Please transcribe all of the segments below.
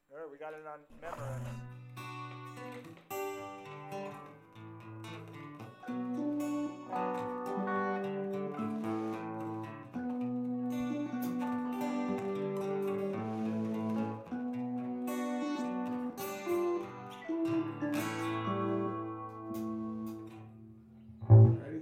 All right, we got it on Memorex. Ready?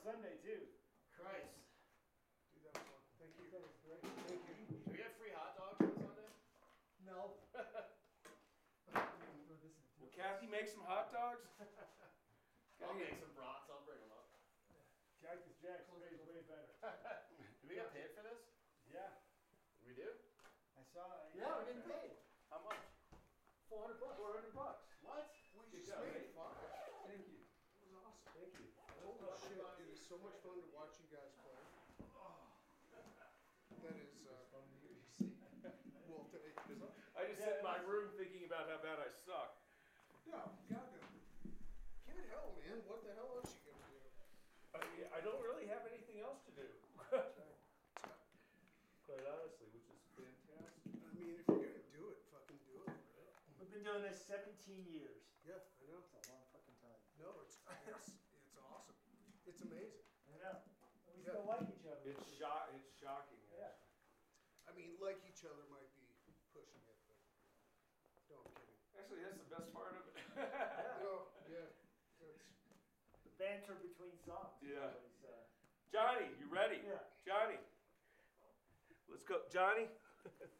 Sunday too. Christ. Dude, that was fun. Thank you. That was great. Thank you. Do we have free hot dogs on Sunday? No. Will Kathy make some hot dogs? I'll make some brats. I'll bring them up. Cactus Jack's pays way better. Do we get paid for this? Yeah. We do? I saw. Yeah, we're getting paid. How much? $400. $400. What? We Good just job, made mate. fun. Thank you. It was awesome. Thank you. Holy shit, it is so much fun to watch you guys play. That is, well, today, I just sit in my room thinking about how bad I suck. yeah, goddamn. Give it hell, man. What the hell else you gonna do? I don't really have anything else to do. Quite honestly, which is fantastic. I mean, if you're gonna do it, fucking do it, right? We've been doing this 17 years. Yeah, I know. That's a long fucking time. No, it's awesome. It's amazing. I know. We Yeah. still like each other. It's shocking. Yeah. I mean, like each other might be pushing it, but no, I'm kidding. Actually, that's the best part of it. No, yeah, it's, The banter between songs. Yeah. Was, Johnny, you ready? yeah. Johnny. Let's go. Johnny?